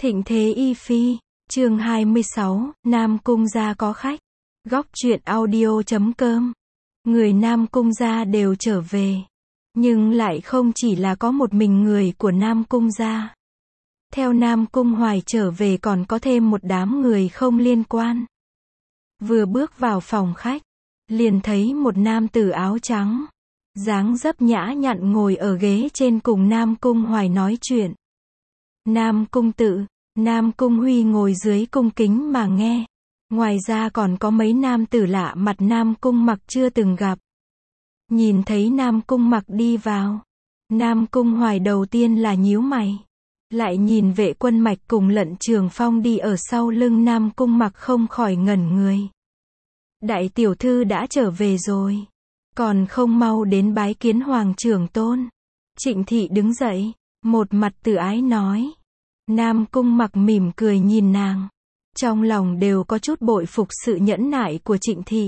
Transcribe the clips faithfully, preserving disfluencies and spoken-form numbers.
Thịnh thế y phi, chương hai mươi sáu, Nam Cung gia có khách. Góc truyện audio chấm com. Người Nam Cung gia đều trở về. Nhưng lại không chỉ là có một mình người của Nam Cung gia. Theo Nam Cung Hoài trở về còn có thêm một đám người không liên quan. Vừa bước vào phòng khách, liền thấy một nam tử áo trắng, dáng dấp nhã nhặn ngồi ở ghế trên cùng Nam Cung Hoài nói chuyện. Nam Cung Tự, Nam Cung Huy ngồi dưới cung kính mà nghe. Ngoài ra còn có mấy nam tử lạ mặt Nam Cung Mặc chưa từng gặp. Nhìn thấy Nam Cung Mặc đi vào, Nam Cung Hoài đầu tiên là nhíu mày. Lại nhìn Vệ Quân Mạch cùng Lận Trường Phong đi ở sau lưng Nam Cung Mặc không khỏi ngẩn người. Đại tiểu thư đã trở về rồi, còn không mau đến bái kiến Hoàng trưởng tôn. Trịnh Thị đứng dậy, một mặt từ ái nói. Nam Cung Mặc mỉm cười nhìn nàng, trong lòng đều có chút bội phục sự nhẫn nại của Trịnh Thị.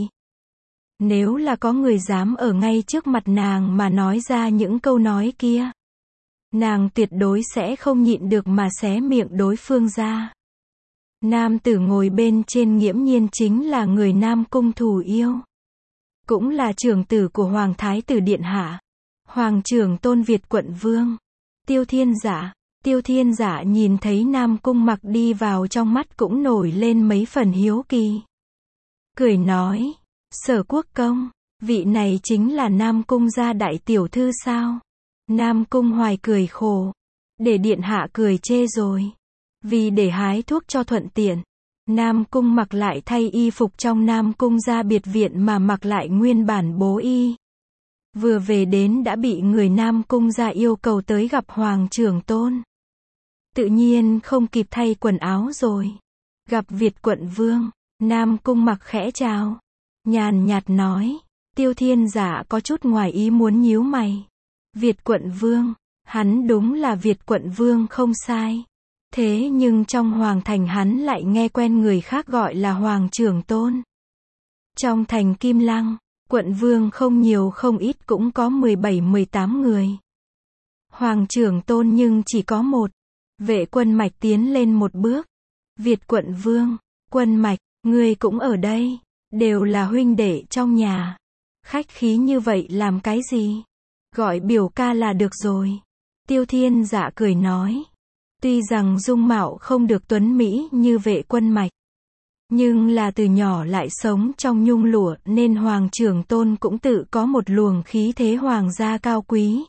Nếu là có người dám ở ngay trước mặt nàng mà nói ra những câu nói kia, nàng tuyệt đối sẽ không nhịn được mà xé miệng đối phương ra. Nam tử ngồi bên trên nghiễm nhiên chính là người Nam Cung Thủ Yêu, cũng là trưởng tử của Hoàng Thái tử Điện Hạ, Hoàng trưởng tôn Việt Quận Vương, Tiêu Thiên Giả. Tiêu Thiên Giả nhìn thấy Nam Cung Mặc đi vào trong mắt cũng nổi lên mấy phần hiếu kỳ. Cười nói, Sở Quốc công, vị này chính là Nam Cung gia đại tiểu thư sao? Nam Cung Hoài cười khổ, để Điện Hạ cười chê rồi. Vì để hái thuốc cho thuận tiện, Nam Cung Mặc lại thay y phục trong Nam Cung gia biệt viện mà mặc lại nguyên bản bố y. Vừa về đến đã bị người Nam Cung gia yêu cầu tới gặp Hoàng trưởng tôn. Tự nhiên không kịp thay quần áo rồi. Gặp Việt Quận Vương, Nam Cung Mặc khẽ chào, nhàn nhạt nói. Tiêu Thiên Giả có chút ngoài ý muốn nhíu mày. Việt Quận Vương, hắn đúng là Việt Quận Vương không sai. Thế nhưng trong Hoàng thành hắn lại nghe quen người khác gọi là Hoàng trưởng tôn. Trong thành Kim Lăng, quận vương không nhiều không ít cũng có mười bảy mười tám người. Hoàng trưởng tôn nhưng chỉ có một. Vệ Quân Mạch tiến lên một bước. Việt Quận Vương, Quân Mạch, ngươi cũng ở đây, đều là huynh đệ trong nhà. Khách khí như vậy làm cái gì? Gọi biểu ca là được rồi. Tiêu Thiên Giả cười nói. Tuy rằng dung mạo không được tuấn mỹ như Vệ Quân Mạch, nhưng là từ nhỏ lại sống trong nhung lụa nên Hoàng trưởng tôn cũng tự có một luồng khí thế hoàng gia cao quý.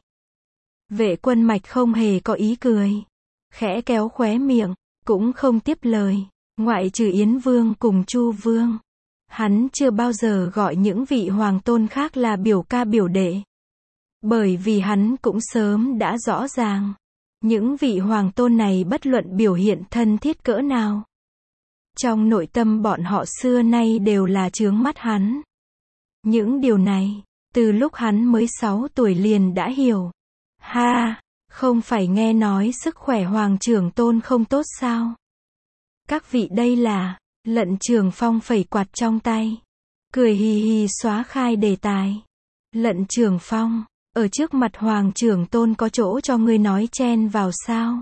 Vệ Quân Mạch không hề có ý cười, khẽ kéo khóe miệng, cũng không tiếp lời. Ngoại trừ Yến Vương cùng Chu Vương, hắn chưa bao giờ gọi những vị hoàng tôn khác là biểu ca biểu đệ. Bởi vì hắn cũng sớm đã rõ ràng, những vị hoàng tôn này bất luận biểu hiện thân thiết cỡ nào, trong nội tâm bọn họ xưa nay đều là chướng mắt hắn. Những điều này, từ lúc hắn mới sáu tuổi liền đã hiểu. Ha, không phải nghe nói sức khỏe Hoàng trưởng tôn không tốt sao? Các vị đây là, Lận Trường Phong phẩy quạt trong tay, cười hì hì xóa khai đề tài. Lận Trường Phong, ở trước mặt Hoàng trưởng tôn có chỗ cho ngươi nói chen vào sao?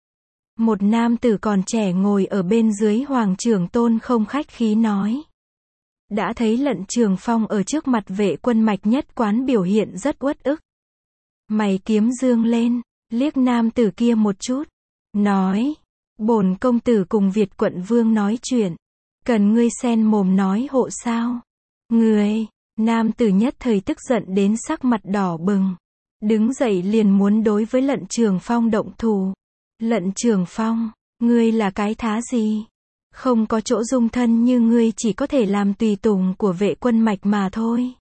Một nam tử còn trẻ ngồi ở bên dưới Hoàng trưởng tôn không khách khí nói. Đã thấy Lận Trường Phong ở trước mặt Vệ Quân Mạch nhất quán biểu hiện rất uất ức. Mày kiếm dương lên, liếc nam tử kia một chút, nói, bổn công tử cùng Việt Quận Vương nói chuyện, cần ngươi xen mồm nói hộ sao? Ngươi, nam tử nhất thời tức giận đến sắc mặt đỏ bừng, đứng dậy liền muốn đối với Lận Trường Phong động thủ. Lận Trường Phong, ngươi là cái thá gì? Không có chỗ dung thân như ngươi chỉ có thể làm tùy tùng của Vệ Quân Mạch mà thôi.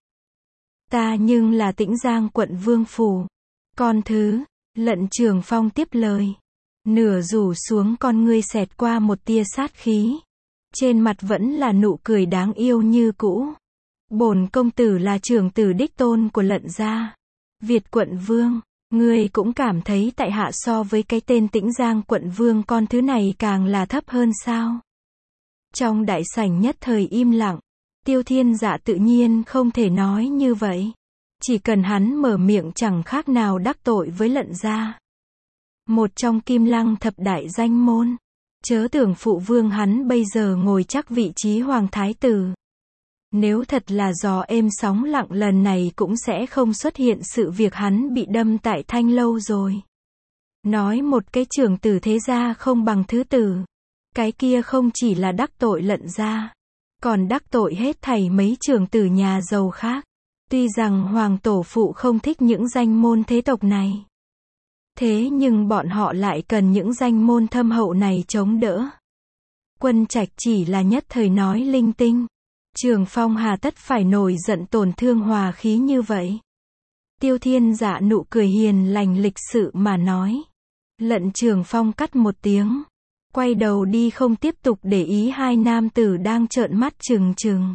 Ta nhưng là Tĩnh Giang quận vương phủ. Con thứ, Lận Trường Phong tiếp lời. Nửa rủ xuống con ngươi xẹt qua một tia sát khí. Trên mặt vẫn là nụ cười đáng yêu như cũ. Bổn công tử là trưởng tử đích tôn của Lận gia. Việt Quận Vương, ngươi cũng cảm thấy tại hạ so với cái tên Tĩnh Giang quận vương con thứ này càng là thấp hơn sao? Trong đại sảnh nhất thời im lặng. Tiêu Thiên Giả tự nhiên không thể nói như vậy. Chỉ cần hắn mở miệng chẳng khác nào đắc tội với Lận gia. Một trong Kim Lăng thập đại danh môn. Chớ tưởng phụ vương hắn bây giờ ngồi chắc vị trí hoàng thái tử. Nếu thật là gió êm sóng lặng lần này cũng sẽ không xuất hiện sự việc hắn bị đâm tại Thanh Lâu rồi. Nói một cái trưởng tử thế gia không bằng thứ tử. Cái kia không chỉ là đắc tội lận gia, còn đắc tội hết thảy mấy trưởng tử nhà giàu khác. Tuy rằng hoàng tổ phụ không thích những danh môn thế tộc này. Thế nhưng bọn họ lại cần những danh môn thâm hậu này chống đỡ. Quân Trạch chỉ là nhất thời nói linh tinh. Trường Phong hà tất phải nổi giận tổn thương hòa khí như vậy. Tiêu Thiên Dạ nụ cười hiền lành lịch sự mà nói. Lận Trường Phong cắt một tiếng. Quay đầu đi không tiếp tục để ý hai nam tử đang trợn mắt trừng trừng.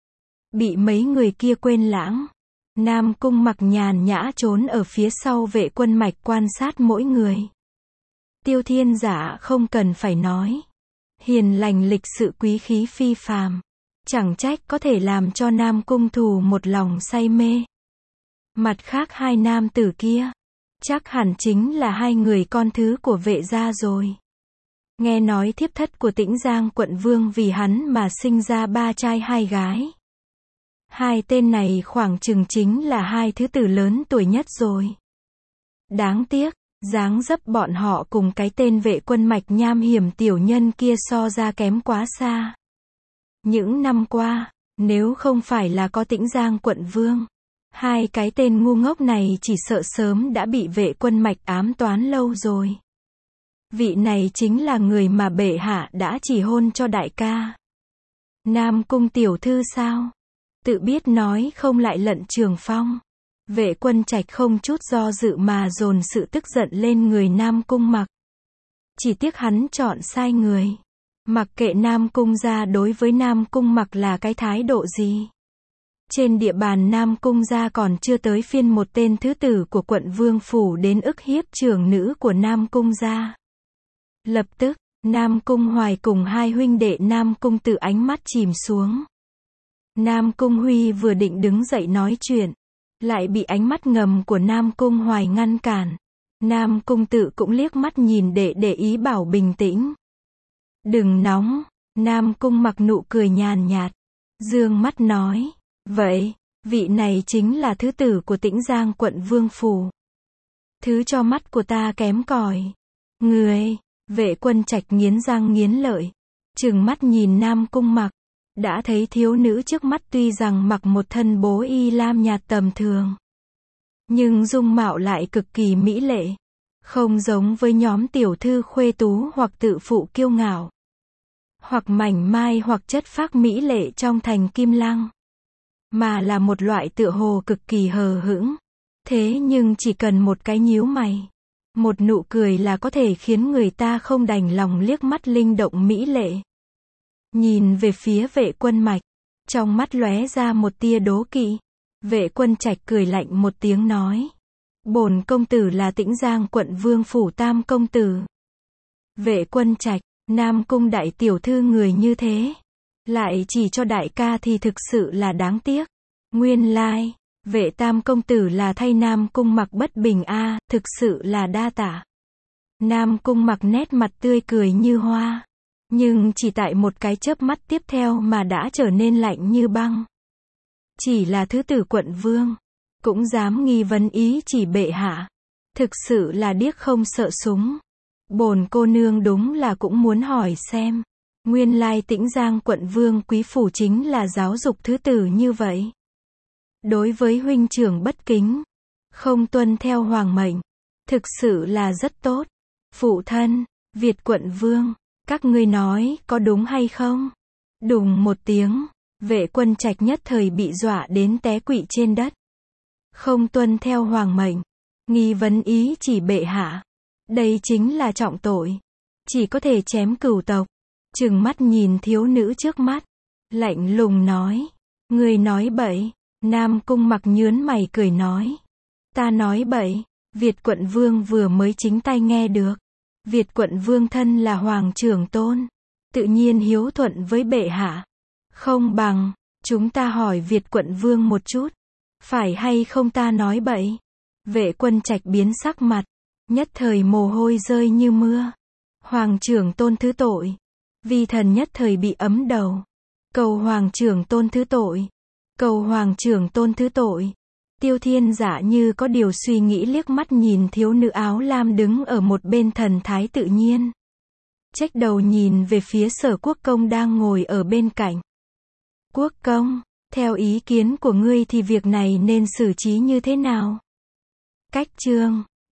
Bị mấy người kia quên lãng. Nam Cung Mặc nhàn nhã trốn ở phía sau vệ quân mạch quan sát mỗi người. Tiêu Thiên Dạ không cần phải nói. Hiền lành lịch sự quý khí phi phàm. Chẳng trách có thể làm cho Nam Cung Thù một lòng say mê. Mặt khác hai nam tử kia. Chắc hẳn chính là hai người con thứ của vệ gia rồi. Nghe nói thiếp thất của Tĩnh Giang quận vương vì hắn mà sinh ra ba trai hai gái. Hai tên này khoảng chừng chính là hai thứ tử lớn tuổi nhất rồi. Đáng tiếc, dáng dấp bọn họ cùng cái tên vệ quân mạch nham hiểm tiểu nhân kia so ra kém quá xa. Những năm qua, nếu không phải là có Tĩnh Giang quận vương, hai cái tên ngu ngốc này chỉ sợ sớm đã bị vệ quân mạch ám toán lâu rồi. Vị này chính là người mà bệ hạ đã chỉ hôn cho đại ca. Nam Cung tiểu thư sao? Tự biết nói không lại Lận Trường Phong. Vệ Quân Trạch không chút do dự mà dồn sự tức giận lên người Nam Cung Mặc. Chỉ tiếc hắn chọn sai người. Mặc kệ Nam Cung gia đối với Nam Cung Mặc là cái thái độ gì. Trên địa bàn Nam Cung gia còn chưa tới phiên một tên thứ tử của quận Vương Phủ đến ức hiếp trưởng nữ của Nam Cung gia. Lập tức, Nam Cung Hoài cùng hai huynh đệ Nam Cung Tự ánh mắt chìm xuống. Nam Cung Huy vừa định đứng dậy nói chuyện, lại bị ánh mắt ngầm của Nam Cung Hoài ngăn cản. Nam Cung Tự cũng liếc mắt nhìn để để ý bảo bình tĩnh. Đừng nóng, Nam Cung Mặc nụ cười nhàn nhạt, dương mắt nói, vậy, vị này chính là thứ tử của Tĩnh Giang quận Vương Phủ. Thứ cho mắt của ta kém cỏi. Người, Vệ Quân Trạch nghiến răng nghiến lợi, trừng mắt nhìn Nam Cung Mặc. Đã thấy thiếu nữ trước mắt tuy rằng mặc một thân bố y lam nhạt tầm thường, nhưng dung mạo lại cực kỳ mỹ lệ, không giống với nhóm tiểu thư khuê tú hoặc tự phụ kiêu ngạo, hoặc mảnh mai hoặc chất phác mỹ lệ trong thành Kim Lăng, mà là một loại tựa hồ cực kỳ hờ hững. Thế nhưng chỉ cần một cái nhíu mày, một nụ cười là có thể khiến người ta không đành lòng liếc mắt linh động mỹ lệ. Nhìn về phía Vệ Quân Mạch, trong mắt lóe ra một tia đố kỵ. Vệ Quân Trạch cười lạnh một tiếng nói, bổn công tử là Tĩnh Giang quận Vương Phủ tam công tử. Vệ Quân Trạch, Nam Cung đại tiểu thư người như thế, lại chỉ cho đại ca thì thực sự là đáng tiếc. Nguyên lai, Vệ tam công tử là thay Nam Cung Mặc bất bình a, à, thực sự là đa tạ. Nam Cung Mặc nét mặt tươi cười như hoa. Nhưng chỉ tại một cái chớp mắt tiếp theo mà đã trở nên lạnh như băng. Chỉ là thứ tử quận vương, cũng dám nghi vấn ý chỉ bệ hạ. Thực sự là điếc không sợ súng. Bổn cô nương đúng là cũng muốn hỏi xem. Nguyên lai Tĩnh Giang quận vương quý phủ chính là giáo dục thứ tử như vậy. Đối với huynh trưởng bất kính, không tuân theo hoàng mệnh, thực sự là rất tốt. Phụ thân, Việt quận vương, các ngươi nói, có đúng hay không? Đùng một tiếng, Vệ Quân Trạch nhất thời bị dọa đến té quỵ trên đất. Không tuân theo hoàng mệnh, nghi vấn ý chỉ bệ hạ. Đây chính là trọng tội. Chỉ có thể chém cửu tộc. Trừng mắt nhìn thiếu nữ trước mắt. Lạnh lùng nói. Người nói bậy. Nam Cung Mặc nhướn mày cười nói. Ta nói bậy. Việt quận vương vừa mới chính tay nghe được. Việt quận vương thân là hoàng trưởng tôn, tự nhiên hiếu thuận với bệ hạ. Không bằng, chúng ta hỏi Việt quận vương một chút, phải hay không ta nói bậy? Vệ Quân Trạch biến sắc mặt, nhất thời mồ hôi rơi như mưa. Hoàng trưởng tôn thứ tội. Vi thần nhất thời bị ấm đầu. Cầu hoàng trưởng tôn thứ tội. Cầu hoàng trưởng tôn thứ tội. Tiêu Thiên Dạ như có điều suy nghĩ liếc mắt nhìn thiếu nữ áo lam đứng ở một bên thần thái tự nhiên. Chếch đầu nhìn về phía Sở Quốc Công đang ngồi ở bên cạnh. Quốc công, theo ý kiến của ngươi thì việc này nên xử trí như thế nào? Cách chương